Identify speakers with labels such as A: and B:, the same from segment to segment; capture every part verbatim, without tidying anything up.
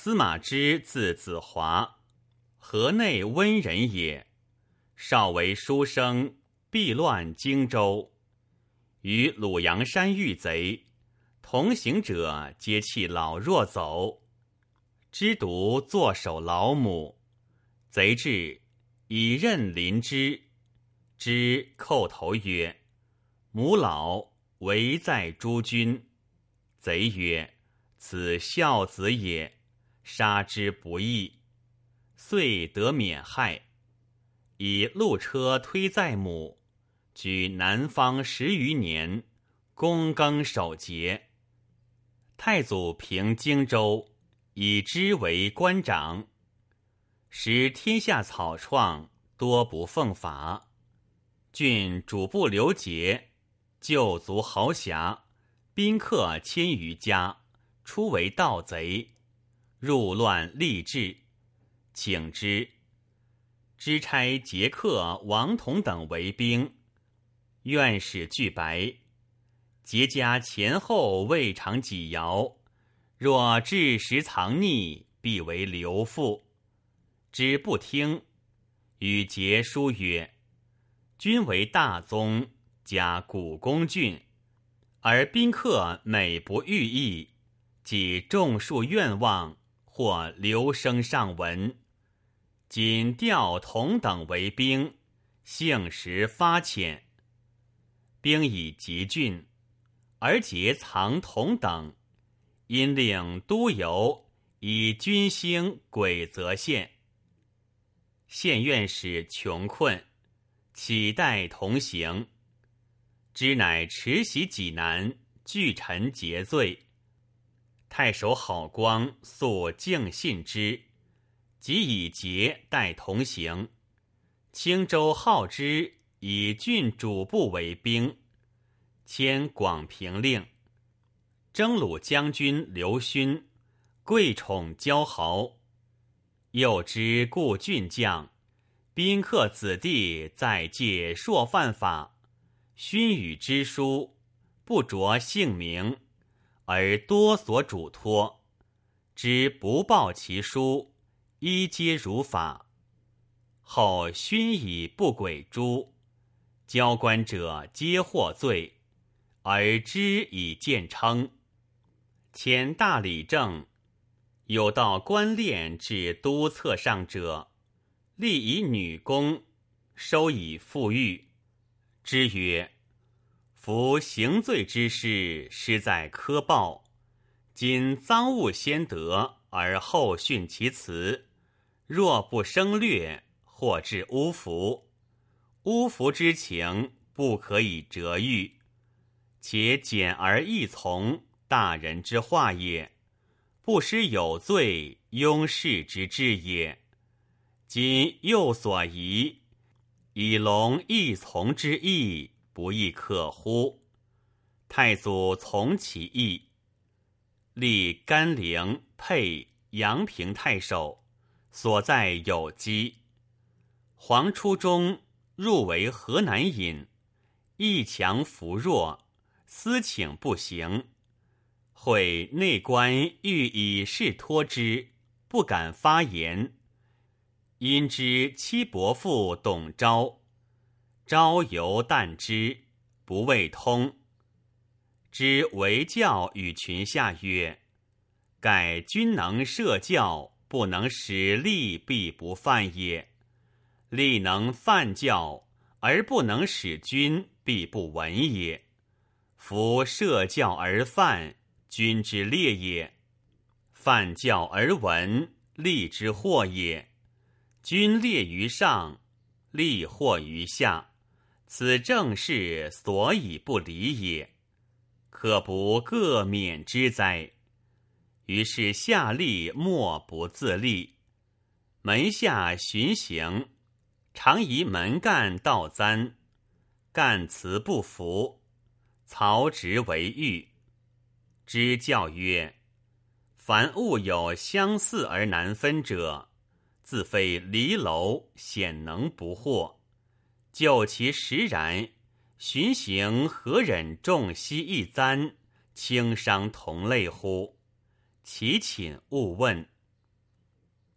A: 司马之字子华，河内温人也。少为书生，避乱荆州，与鲁阳山遇贼，同行者皆弃老弱走。知独坐守老母，贼至，以刃临之。之叩头曰：“母老，唯在诸君。”贼曰：“此孝子也，杀之不义。”遂得免害。以路车推载母，居南方十余年，躬耕守节。太祖平荆州，以之为官长。时天下草创，多不奉法。郡主簿刘杰，旧族豪侠，宾客千余家，初为盗贼，入乱立志，请之。知差杰克王统等为兵，院使具白。杰家前后未尝几爻，若至时藏匿，必为流父。知不听，与杰书曰：“君为大宗，加古公郡，而宾客每不寓意，即众数愿望，或流声上闻。今调同等为兵，幸时发遣。兵以集郡，而节藏同等，因令都邮以军兴鬼则县。县院使穷困，乞待同行。知乃持袭济南，拒臣节罪。太守郝光素敬信之，即以节待同行。青州好之，以郡主簿为兵，迁广平令。征虏将军刘勋，贵宠骄豪。又知故郡将，宾客子弟在戒朔犯法，勋与之书，不着姓名，而多所嘱托。知不报其书，依皆如法。后勋以不轨诛，交官者皆获罪，而知以见称。迁大理正，有到官练至都策上者，立以女工，收以富裕。知曰：“夫行罪之事，实在苛暴。今赃物先得，而后训其辞，若不生略，或致污服。污服之情，不可以折喻。且简而易从，大人之话也，不失有罪，庸士之志也。今又所疑，以隆易从之意，不亦可乎？”太祖从其意，立甘陵、沛、阳平太守，所在有基。黄初中入为河南尹，义强扶弱，私请不行。会内官欲以事托之，不敢发言。因知其伯父董昭，昭犹惮之，不谓通。知为教与群下曰：“盖君能设教，不能使吏，必不犯也；吏能犯教，而不能使君，必不闻也。夫设教而犯，君之烈也；犯教而闻，吏之祸也。君烈于上，吏祸于下，此正是所以不离也。可不各免之哉？”于是下吏莫不自立。门下巡行，常以门干道簪，干辞不服，曹植为狱。知教曰：“凡物有相似而难分者，自非离楼，显能不惑。就其实然，巡行何忍重息一簪，轻伤同类乎？其寝勿问。”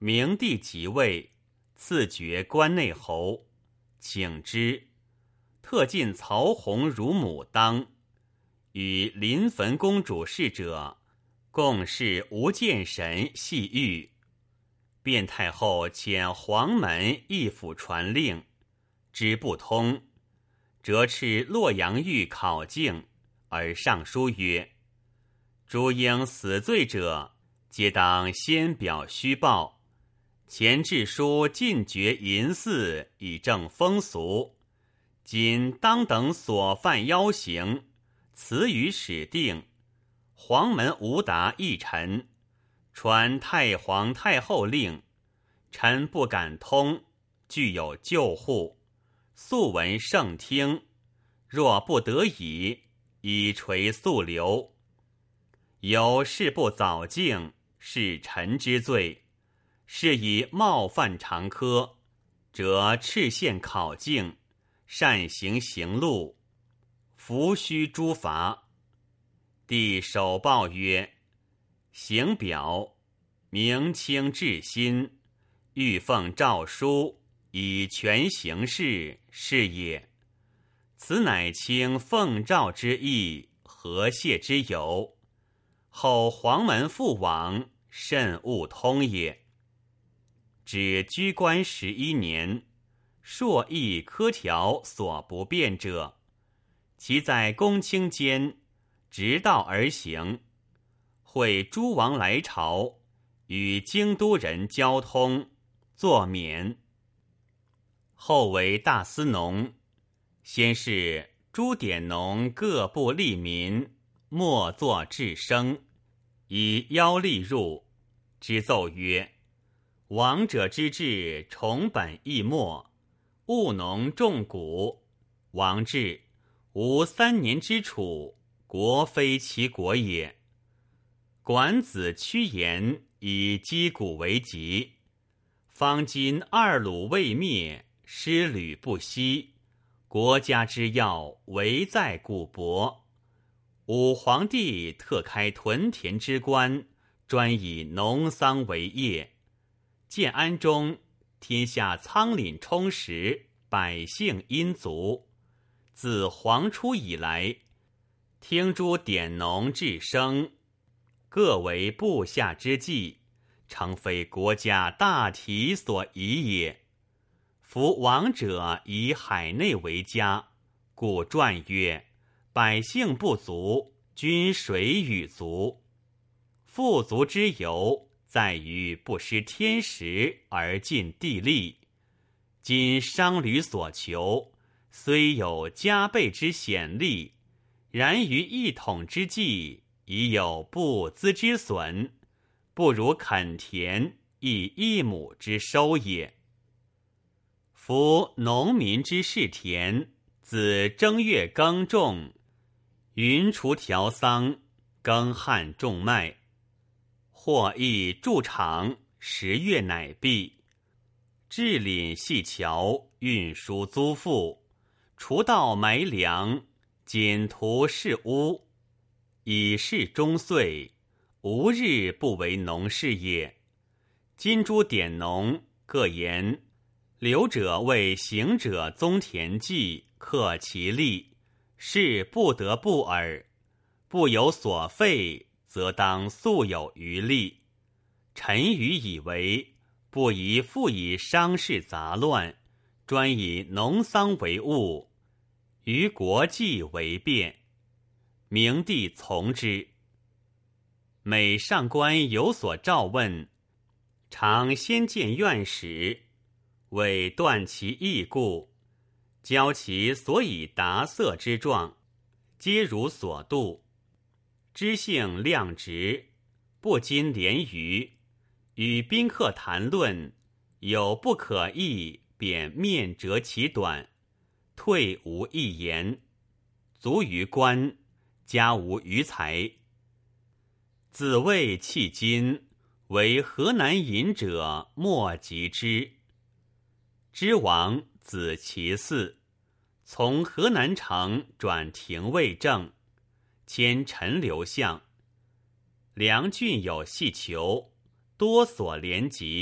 A: 明帝即位，赐爵关内侯，请之，特进曹洪如母当，与临汾公主侍者，共侍无见神细玉。卞太后遣黄门一府传令，知不通，折斥洛阳狱考境，而上书曰：诸应死罪者，皆当先表虚报，前致书禁绝淫祀，以正风俗。今当等所犯妖行，辞于始定。黄门无达一臣，传太皇太后令，臣不敢通，具有救护，素闻圣听，若不得已，以垂素流。由事不早敬，是臣之罪，是以冒犯常科，则敕宪考境，擅行刑戮，伏须诛罚。帝首报曰：行表，明清至心，欲奉诏书，以权行事，是也。此乃卿奉诏之意，何谢之由？后黄门复往，甚勿通也。指居官十一年，朔议科条所不变者，其在公卿间，直道而行，会诸王来朝，与京都人交通，作免。后为大司农，先是诸典农各部吏民，莫作治生，以邀吏入，之奏曰：王者之治，崇本抑末，务农重谷，王治无三年之储，国非其国也。管子趋言，以击鼓为急，方今二鲁未灭，师旅不息，国家之要唯在古帛。武皇帝特开屯田之官，专以农桑为业。建安中，天下仓廪充实，百姓殷足。自皇初以来，听诸典农治生，各为部下之计，诚非国家大体所宜也。夫王者以海内为家，故传曰：百姓不足，均水与足。富足之由，在于不失天时而尽地利。今商旅所求，虽有加倍之显利，然于一统之际，已有不资之损，不如垦田，以一亩之收也。夫农民之事田，自正月耕种，云锄调桑，耕旱种麦，或亦筑场，十月乃毕。治廪细桥，运输租赋，除稻埋粮，剪涂是屋，以是终岁，无日不为农事也。今诸典农各言，留者为行者宗田忌，克其利，是不得不耳。不有所废，则当素有余力。臣愚以为，不宜复以商事杂乱，专以农桑为务，于国计为变。明帝从之。每上官有所召问，常先见院使，为断其义故，教其所以达色之状，皆如所度。知性量直，不禁廉愚，与宾客谈论，有不可议，便面折其短，退无一言，足于官，家无余财。子谓迄今，为河南隐者莫及之。知王子其嗣，从河南城转廷尉正，迁陈留相。梁郡有细裘，多所连集，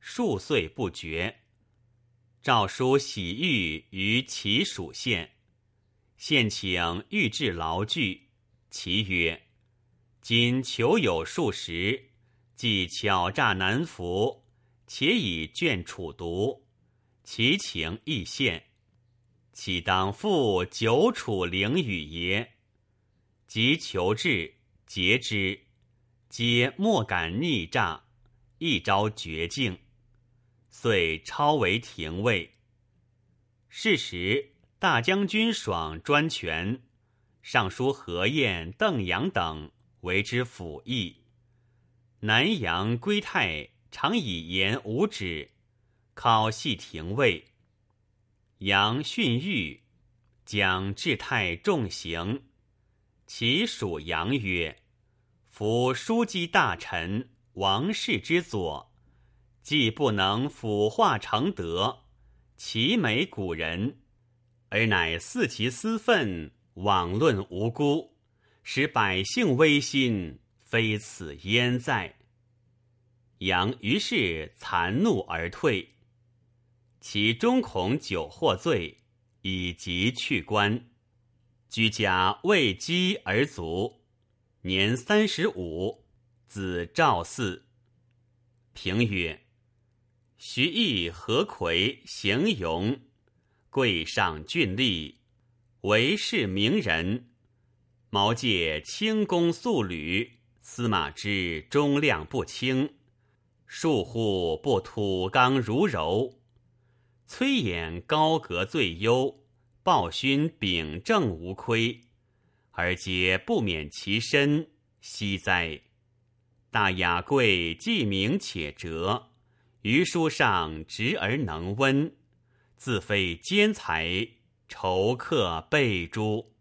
A: 数岁不绝。诏书喜谕于齐蜀县，县请御制劳具。其曰：今求有数十，既巧诈难服，且以卷楚毒，其情亦现，岂当复久处凌雨耶？即求至，节之，皆莫敢逆诈，一朝绝境，遂超为廷尉。是时大将军爽专权，尚书何晏、邓阳等为之辅议。南阳归泰常以言无止，考系廷尉。杨训谕，将至泰重刑。其属杨曰：夫枢机大臣，王室之佐，既不能腐化成德，其美古人，而乃肆其私愤，罔论无辜，使百姓危心，非此焉在？杨于是惭怒而退。其终恐酒获罪，以疾去官，居家未饥而卒，年三十五，子赵嗣。评曰：徐毅、何魁、邢庸，贵上俊丽，为士名人。毛玠轻弓素履，司马之忠亮不轻，庶户不土刚如柔。崔琰高阁最优，鲍勋秉正无亏，而皆不免其身，惜哉！大雅贵既明且哲，于书上直而能温，自非奸才，仇克备诸。